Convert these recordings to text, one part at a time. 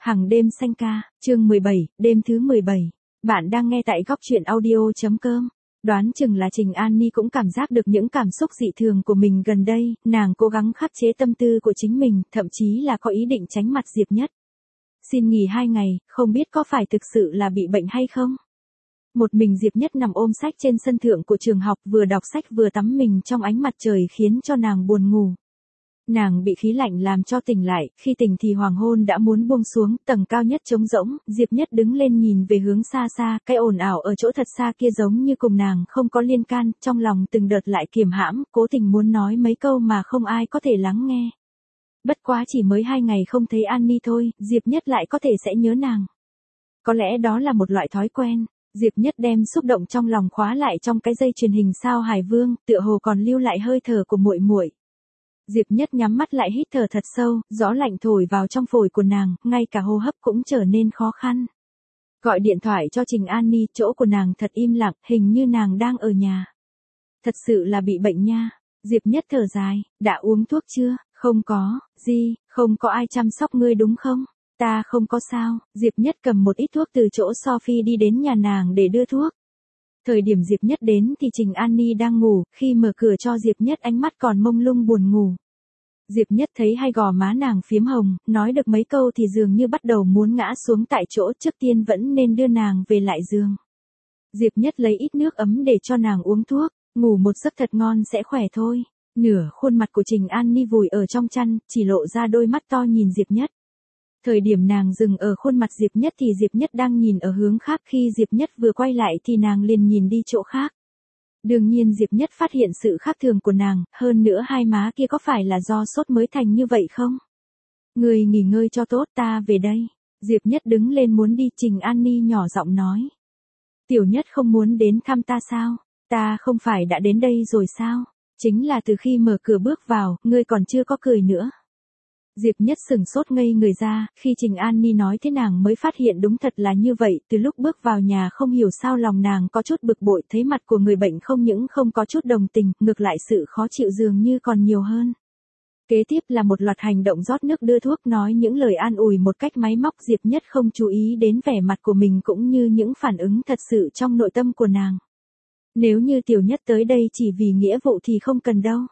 Hàng đêm xanh ca, chương 17, đêm thứ 17. Bạn đang nghe tại góc truyện audio.com. Đoán chừng là Trình An Ni cũng cảm giác được những cảm xúc dị thường của mình gần đây, nàng cố gắng khắc chế tâm tư của chính mình, thậm chí là có ý định tránh mặt Diệp Nhất. Xin nghỉ 2 ngày, không biết có phải thực sự là bị bệnh hay không? Một mình Diệp Nhất nằm ôm sách trên sân thượng của trường học, vừa đọc sách vừa tắm mình trong ánh mặt trời khiến cho nàng buồn ngủ. Nàng bị khí lạnh làm cho tỉnh lại, khi tỉnh thì hoàng hôn đã muốn buông xuống, tầng cao nhất trống rỗng, Diệp Nhất đứng lên nhìn về hướng xa xa, cái ồn ào ở chỗ thật xa kia giống như cùng nàng không có liên can, trong lòng từng đợt lại kiềm hãm, cố tình muốn nói mấy câu mà không ai có thể lắng nghe. Bất quá chỉ mới 2 ngày không thấy An Ni thôi, Diệp Nhất lại có thể sẽ nhớ nàng. Có lẽ đó là một loại thói quen. Diệp Nhất đem xúc động trong lòng khóa lại trong cái dây truyền hình sao Hải Vương, tựa hồ còn lưu lại hơi thở của muội muội. Diệp Nhất nhắm mắt lại hít thở thật sâu, gió lạnh thổi vào trong phổi của nàng, ngay cả hô hấp cũng trở nên khó khăn. Gọi điện thoại cho Trình An Ni, chỗ của nàng thật im lặng, hình như nàng đang ở nhà. Thật sự là bị bệnh nha. Diệp Nhất thở dài, đã uống thuốc chưa? Không có, không có ai chăm sóc ngươi đúng không? Ta không có sao. Diệp Nhất cầm một ít thuốc từ chỗ Sophie đi đến nhà nàng để đưa thuốc. Thời điểm Diệp Nhất đến thì Trình An Ni đang ngủ, khi mở cửa cho Diệp Nhất ánh mắt còn mông lung buồn ngủ. Diệp Nhất thấy hai gò má nàng phiếm hồng, nói được mấy câu thì dường như bắt đầu muốn ngã xuống tại chỗ, trước tiên vẫn nên đưa nàng về lại giường. Diệp Nhất lấy ít nước ấm để cho nàng uống thuốc, ngủ một giấc thật ngon sẽ khỏe thôi. Nửa khuôn mặt của Trình An Ni vùi ở trong chăn, chỉ lộ ra đôi mắt to nhìn Diệp Nhất. Thời điểm nàng dừng ở khuôn mặt Diệp Nhất thì Diệp Nhất đang nhìn ở hướng khác, khi Diệp Nhất vừa quay lại thì nàng liền nhìn đi chỗ khác. Đương nhiên Diệp Nhất phát hiện sự khác thường của nàng, hơn nữa hai má kia có phải là do sốt mới thành như vậy không? Người nghỉ ngơi cho tốt, ta về đây. Diệp Nhất đứng lên muốn đi, Trình An Ni nhỏ giọng nói. Tiểu Nhất không muốn đến thăm ta sao? Ta không phải đã đến đây rồi sao? Chính là từ khi mở cửa bước vào, ngươi còn chưa có cười nữa. Diệp Nhất sừng sốt ngây người ra, khi Trình An Ni nói thế nàng mới phát hiện đúng thật là như vậy, từ lúc bước vào nhà không hiểu sao lòng nàng có chút bực bội, thấy mặt của người bệnh không những không có chút đồng tình, ngược lại sự khó chịu dường như còn nhiều hơn. Kế tiếp là một loạt hành động rót nước đưa thuốc, nói những lời an ủi một cách máy móc, Diệp Nhất không chú ý đến vẻ mặt của mình cũng như những phản ứng thật sự trong nội tâm của nàng. Nếu như Tiểu Nhất tới đây chỉ vì nghĩa vụ thì không cần đâu.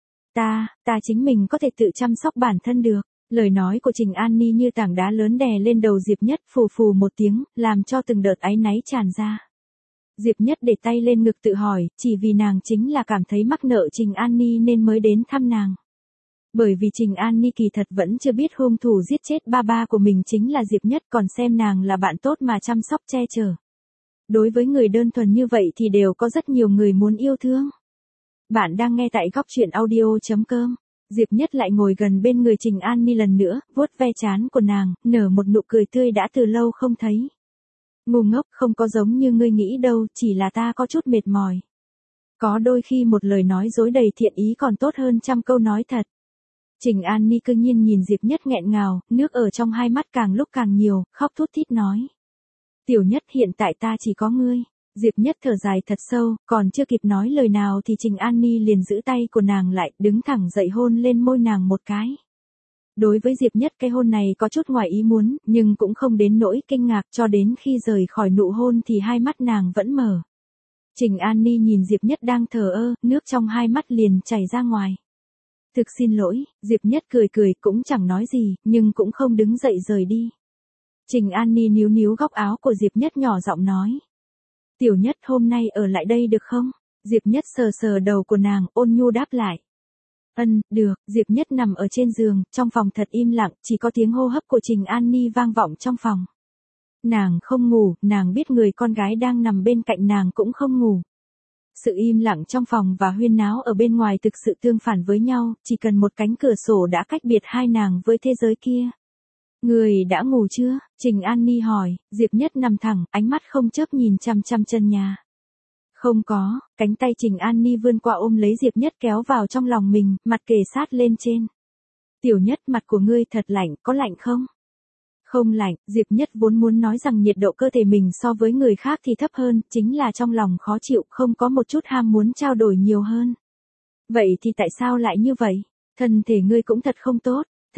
Ta chính mình có thể tự chăm sóc bản thân được. Lời nói của Trình An Ni như tảng đá lớn đè lên đầu Diệp Nhất, phù phù một tiếng, làm cho từng đợt áy náy tràn ra. Diệp Nhất để tay lên ngực tự hỏi, chỉ vì nàng chính là cảm thấy mắc nợ Trình An Ni nên mới đến thăm nàng. Bởi vì Trình An Ni kỳ thật vẫn chưa biết hung thủ giết chết ba của mình chính là Diệp Nhất, còn xem nàng là bạn tốt mà chăm sóc che chở. Đối với người đơn thuần như vậy thì đều có rất nhiều người muốn yêu thương. Bạn đang nghe tại góc truyện audio.com. Diệp Nhất lại ngồi gần bên người Trình An Ni lần nữa, vuốt ve trán của nàng, nở một nụ cười tươi đã từ lâu không thấy. Ngu ngốc, không có giống như ngươi nghĩ đâu, chỉ là ta có chút mệt mỏi. Có đôi khi một lời nói dối đầy thiện ý còn tốt hơn trăm câu nói thật. Trình An Ni cương nhiên nhìn Diệp Nhất nghẹn ngào, nước ở trong hai mắt càng lúc càng nhiều, khóc thút thít nói. Tiểu Nhất, hiện tại ta chỉ có ngươi. Diệp Nhất thở dài thật sâu, còn chưa kịp nói lời nào thì Trình An Ni liền giữ tay của nàng lại, đứng thẳng dậy hôn lên môi nàng một cái. Đối với Diệp Nhất cái hôn này có chút ngoài ý muốn, nhưng cũng không đến nỗi kinh ngạc, cho đến khi rời khỏi nụ hôn thì hai mắt nàng vẫn mở. Trình An Ni nhìn Diệp Nhất đang thờ ơ, nước trong hai mắt liền chảy ra ngoài. Thực xin lỗi, Diệp Nhất cười cười cũng chẳng nói gì, nhưng cũng không đứng dậy rời đi. Trình An Ni níu níu góc áo của Diệp Nhất nhỏ giọng nói. Tiểu Nhất, hôm nay ở lại đây được không? Diệp Nhất sờ sờ đầu của nàng, ôn nhu đáp lại. Được. Diệp Nhất nằm ở trên giường, trong phòng thật im lặng, chỉ có tiếng hô hấp của Trình An Ni vang vọng trong phòng. Nàng không ngủ, nàng biết người con gái đang nằm bên cạnh nàng cũng không ngủ. Sự im lặng trong phòng và huyên náo ở bên ngoài thực sự tương phản với nhau, chỉ cần một cánh cửa sổ đã cách biệt hai nàng với thế giới kia. Người đã ngủ chưa? Trình An Ni hỏi. Diệp Nhất nằm thẳng, ánh mắt không chớp nhìn chăm chăm chân nhà. Không có. Cánh tay Trình An Ni vươn qua ôm lấy Diệp Nhất kéo vào trong lòng mình, mặt kề sát lên trên. Tiểu Nhất, mặt của ngươi thật lạnh, có lạnh không? Không lạnh. Diệp Nhất vốn muốn nói rằng nhiệt độ cơ thể mình so với người khác thì thấp hơn, chính là trong lòng khó chịu, không có một chút ham muốn trao đổi nhiều hơn. Vậy thì tại sao lại như vậy? Thân thể ngươi cũng thật không tốt.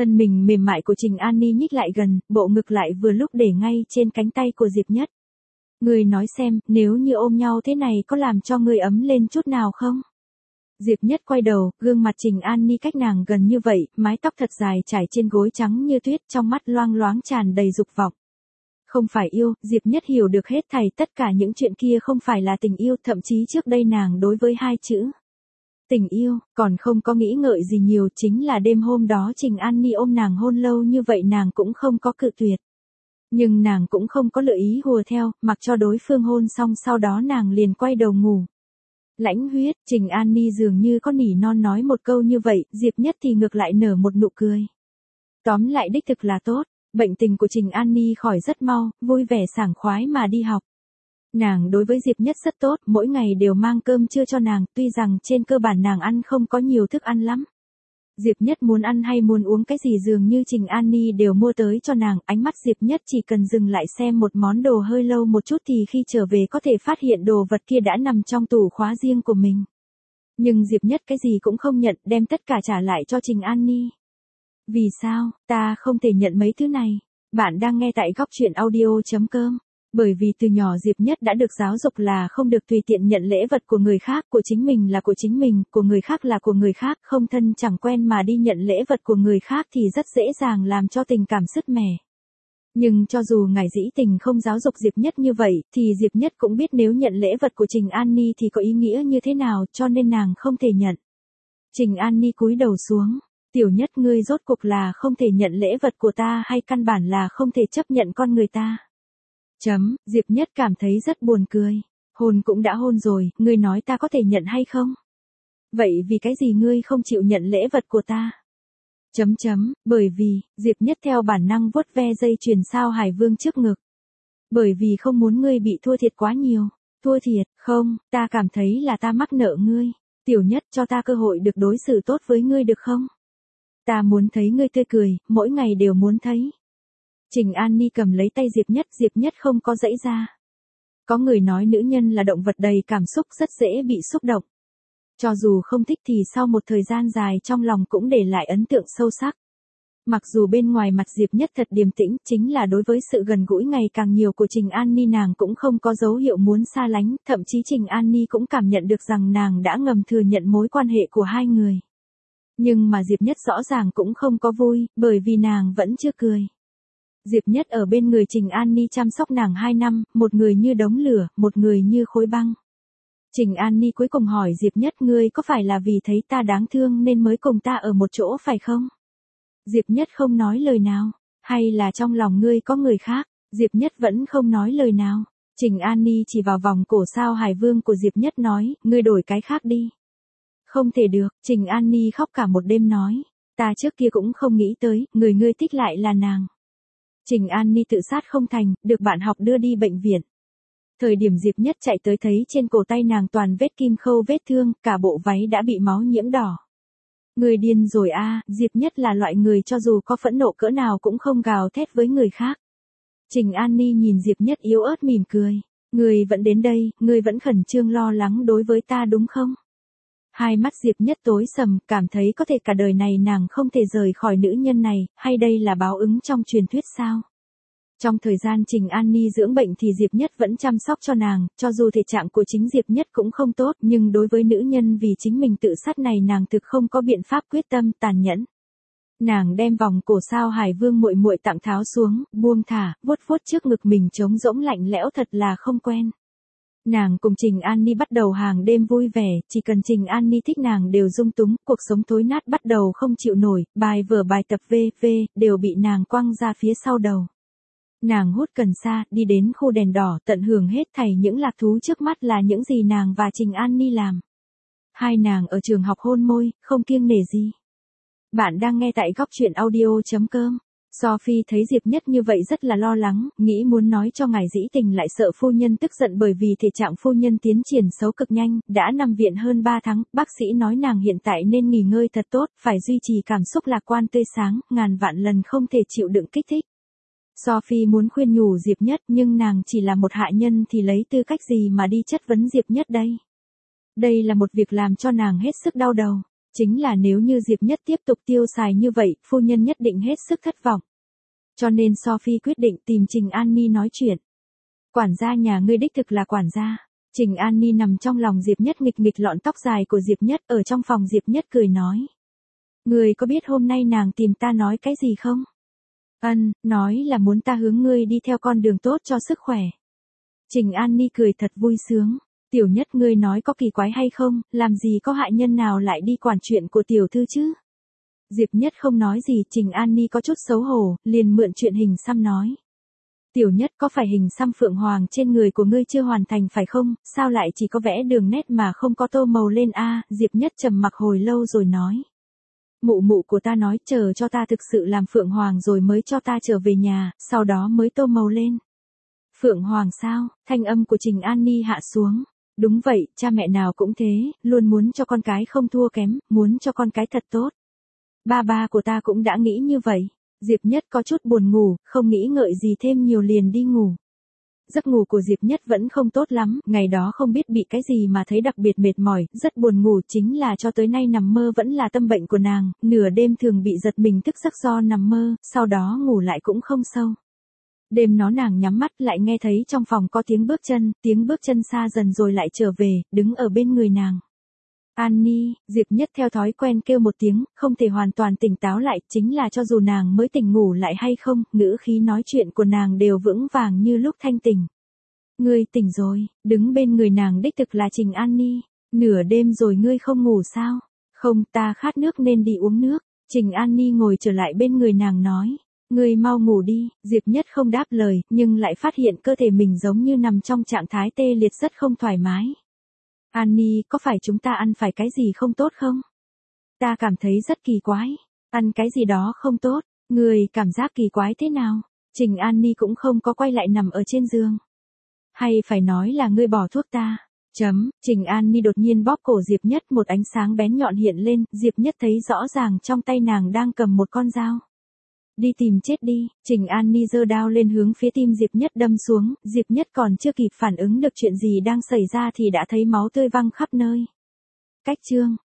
Thân mình mềm mại của Trình An Ni nhích lại gần, bộ ngực lại vừa lúc để ngay trên cánh tay của Diệp Nhất. Ngươi nói xem, nếu như ôm nhau thế này có làm cho ngươi ấm lên chút nào không? Diệp Nhất quay đầu, gương mặt Trình An Ni cách nàng gần như vậy, mái tóc thật dài trải trên gối trắng như tuyết, trong mắt loang loáng tràn đầy dục vọng. Không phải yêu, Diệp Nhất hiểu được hết thảy, tất cả những chuyện kia không phải là tình yêu, thậm chí trước đây nàng đối với hai chữ tình yêu, còn không có nghĩ ngợi gì nhiều, chính là đêm hôm đó Trình An Ni ôm nàng hôn lâu như vậy nàng cũng không có cự tuyệt. Nhưng nàng cũng không có lựa ý hùa theo, mặc cho đối phương hôn xong sau đó nàng liền quay đầu ngủ. Lãnh huyết, Trình An Ni dường như có nỉ non nói một câu như vậy, Diệp Nhất thì ngược lại nở một nụ cười. Tóm lại đích thực là tốt, bệnh tình của Trình An Ni khỏi rất mau, vui vẻ sảng khoái mà đi học. Nàng đối với Diệp Nhất rất tốt, mỗi ngày đều mang cơm trưa cho nàng, tuy rằng trên cơ bản nàng ăn không có nhiều thức ăn lắm. Diệp Nhất muốn ăn hay muốn uống cái gì dường như Trình An Ni đều mua tới cho nàng, ánh mắt Diệp Nhất chỉ cần dừng lại xem một món đồ hơi lâu một chút thì khi trở về có thể phát hiện đồ vật kia đã nằm trong tủ khóa riêng của mình. Nhưng Diệp Nhất cái gì cũng không nhận, đem tất cả trả lại cho Trình An Ni. Vì sao, ta không thể nhận mấy thứ này? Bạn đang nghe tại góc truyện audio.com. Bởi vì từ nhỏ Diệp Nhất đã được giáo dục là không được tùy tiện nhận lễ vật của người khác, của chính mình là của chính mình, của người khác là của người khác, không thân chẳng quen mà đi nhận lễ vật của người khác thì rất dễ dàng làm cho tình cảm sứt mẻ. Nhưng cho dù ngài dĩ tình không giáo dục Diệp Nhất như vậy, thì Diệp Nhất cũng biết nếu nhận lễ vật của Trình An Ni thì có ý nghĩa như thế nào, cho nên nàng không thể nhận. Trình An Ni cúi đầu xuống, Tiểu Nhất ngươi rốt cuộc là không thể nhận lễ vật của ta hay căn bản là không thể chấp nhận con người ta. Diệp Nhất cảm thấy rất buồn cười. Hôn cũng đã hôn rồi, ngươi nói ta có thể nhận hay không? Vậy vì cái gì ngươi không chịu nhận lễ vật của ta? Bởi vì, Diệp Nhất theo bản năng vuốt ve dây chuyền sao Hải Vương trước ngực. Bởi vì không muốn ngươi bị thua thiệt quá nhiều. Thua thiệt, không, ta cảm thấy là ta mắc nợ ngươi. Tiểu Nhất cho ta cơ hội được đối xử tốt với ngươi được không? Ta muốn thấy ngươi tươi cười, mỗi ngày đều muốn thấy. Trình An Ni cầm lấy tay Diệp Nhất không có giãy ra. Có người nói nữ nhân là động vật đầy cảm xúc rất dễ bị xúc động. Cho dù không thích thì sau một thời gian dài trong lòng cũng để lại ấn tượng sâu sắc. Mặc dù bên ngoài mặt Diệp Nhất thật điềm tĩnh, chính là đối với sự gần gũi ngày càng nhiều của Trình An Ni nàng cũng không có dấu hiệu muốn xa lánh, thậm chí Trình An Ni cũng cảm nhận được rằng nàng đã ngầm thừa nhận mối quan hệ của hai người. Nhưng mà Diệp Nhất rõ ràng cũng không có vui, bởi vì nàng vẫn chưa cười. Diệp Nhất ở bên người Trình An Ni chăm sóc nàng 2 năm, một người như đống lửa, một người như khối băng. Trình An Ni cuối cùng hỏi Diệp Nhất ngươi có phải là vì thấy ta đáng thương nên mới cùng ta ở một chỗ phải không? Diệp Nhất không nói lời nào, hay là trong lòng ngươi có người khác? Diệp Nhất vẫn không nói lời nào. Trình An Ni chỉ vào vòng cổ sao Hải Vương của Diệp Nhất nói, ngươi đổi cái khác đi. Không thể được, Trình An Ni khóc cả một đêm nói, ta trước kia cũng không nghĩ tới, người ngươi thích lại là nàng. Trình An Ni tự sát không thành, được bạn học đưa đi bệnh viện. Thời điểm Diệp Nhất chạy tới thấy trên cổ tay nàng toàn vết kim khâu vết thương, cả bộ váy đã bị máu nhiễm đỏ. Người điên rồi a, Diệp Nhất là loại người cho dù có phẫn nộ cỡ nào cũng không gào thét với người khác. Trình An Ni nhìn Diệp Nhất yếu ớt mỉm cười. Người vẫn đến đây, người vẫn khẩn trương lo lắng đối với ta đúng không? Hai mắt Diệp Nhất tối sầm, cảm thấy có thể cả đời này nàng không thể rời khỏi nữ nhân này, hay đây là báo ứng trong truyền thuyết sao? Trong thời gian Trình An Ni dưỡng bệnh thì Diệp Nhất vẫn chăm sóc cho nàng, cho dù thể trạng của chính Diệp Nhất cũng không tốt, nhưng đối với nữ nhân vì chính mình tự sát này nàng thực không có biện pháp quyết tâm tàn nhẫn. Nàng đem vòng cổ sao Hải Vương muội muội tặng tháo xuống, buông thả, vuốt vuốt trước ngực mình trống rỗng lạnh lẽo thật là không quen. Nàng cùng Trình An Ni bắt đầu hàng đêm vui vẻ, chỉ cần Trình An Ni thích nàng đều dung túng, cuộc sống thối nát bắt đầu không chịu nổi, bài vở bài tập v.v. đều bị nàng quăng ra phía sau đầu. Nàng hút cần sa, đi đến khu đèn đỏ, tận hưởng hết thảy những lạc thú trước mắt là những gì nàng và Trình An Ni làm. Hai nàng ở trường học hôn môi, không kiêng nể gì. Bạn đang nghe tại góc truyện audio.com. Sophie thấy Diệp Nhất như vậy rất là lo lắng, nghĩ muốn nói cho ngài dĩ tình lại sợ phu nhân tức giận bởi vì thể trạng phu nhân tiến triển xấu cực nhanh, đã nằm viện hơn 3 tháng, bác sĩ nói nàng hiện tại nên nghỉ ngơi thật tốt, phải duy trì cảm xúc lạc quan tươi sáng, ngàn vạn lần không thể chịu đựng kích thích. Sophie muốn khuyên nhủ Diệp Nhất nhưng nàng chỉ là một hạ nhân thì lấy tư cách gì mà đi chất vấn Diệp Nhất đây? Đây là một việc làm cho nàng hết sức đau đầu. Chính là nếu như Diệp Nhất tiếp tục tiêu xài như vậy, phu nhân nhất định hết sức thất vọng. Cho nên Sophie quyết định tìm Trình An Ni nói chuyện. Quản gia nhà ngươi đích thực là quản gia. Trình An Ni nằm trong lòng Diệp Nhất nghịch nghịch lọn tóc dài của Diệp Nhất ở trong phòng Diệp Nhất cười nói. Ngươi có biết hôm nay nàng tìm ta nói cái gì không? Nói là muốn ta hướng ngươi đi theo con đường tốt cho sức khỏe. Trình An Ni cười thật vui sướng. Tiểu Nhất ngươi nói có kỳ quái hay không, làm gì có hại nhân nào lại đi quản chuyện của tiểu thư chứ? Diệp Nhất không nói gì, Trình An Ni có chút xấu hổ, liền mượn chuyện hình xăm nói. Tiểu Nhất có phải hình xăm phượng hoàng trên người của ngươi chưa hoàn thành phải không, sao lại chỉ có vẽ đường nét mà không có tô màu lên a? Diệp Nhất trầm mặc hồi lâu rồi nói. Mụ của ta nói chờ cho ta thực sự làm phượng hoàng rồi mới cho ta trở về nhà, sau đó mới tô màu lên. Phượng hoàng sao? Thanh âm của Trình An Ni hạ xuống. Đúng vậy, cha mẹ nào cũng thế, luôn muốn cho con cái không thua kém, muốn cho con cái thật tốt. Ba của ta cũng đã nghĩ như vậy. Diệp Nhất có chút buồn ngủ, không nghĩ ngợi gì thêm nhiều liền đi ngủ. Giấc ngủ của Diệp Nhất vẫn không tốt lắm, ngày đó không biết bị cái gì mà thấy đặc biệt mệt mỏi, rất buồn ngủ, chính là cho tới nay nằm mơ vẫn là tâm bệnh của nàng, nửa đêm thường bị giật mình thức giấc do nằm mơ, sau đó ngủ lại cũng không sâu. Đêm nó nàng nhắm mắt lại nghe thấy trong phòng có tiếng bước chân xa dần rồi lại trở về, đứng ở bên người nàng. Annie, Diệp Nhất theo thói quen kêu một tiếng, không thể hoàn toàn tỉnh táo lại, chính là cho dù nàng mới tỉnh ngủ lại hay không, ngữ khí nói chuyện của nàng đều vững vàng như lúc thanh tỉnh. Ngươi tỉnh rồi, đứng bên người nàng đích thực là Trình Annie. Nửa đêm rồi ngươi không ngủ sao? Không, ta khát nước nên đi uống nước. Trình Annie ngồi trở lại bên người nàng nói. Ngươi mau ngủ đi, Diệp Nhất không đáp lời, nhưng lại phát hiện cơ thể mình giống như nằm trong trạng thái tê liệt rất không thoải mái. Annie, có phải chúng ta ăn phải cái gì không tốt không? Ta cảm thấy rất kỳ quái. Ăn cái gì đó không tốt, người cảm giác kỳ quái thế nào? Trình Annie cũng không có quay lại nằm ở trên giường. Hay phải nói là ngươi bỏ thuốc ta? Trình Annie đột nhiên bóp cổ Diệp Nhất, một ánh sáng bén nhọn hiện lên, Diệp Nhất thấy rõ ràng trong tay nàng đang cầm một con dao. Đi tìm chết đi, Trình Annie giơ đao lên hướng phía tim Diệp Nhất đâm xuống, Diệp Nhất còn chưa kịp phản ứng được chuyện gì đang xảy ra thì đã thấy máu tươi văng khắp nơi. Cách chương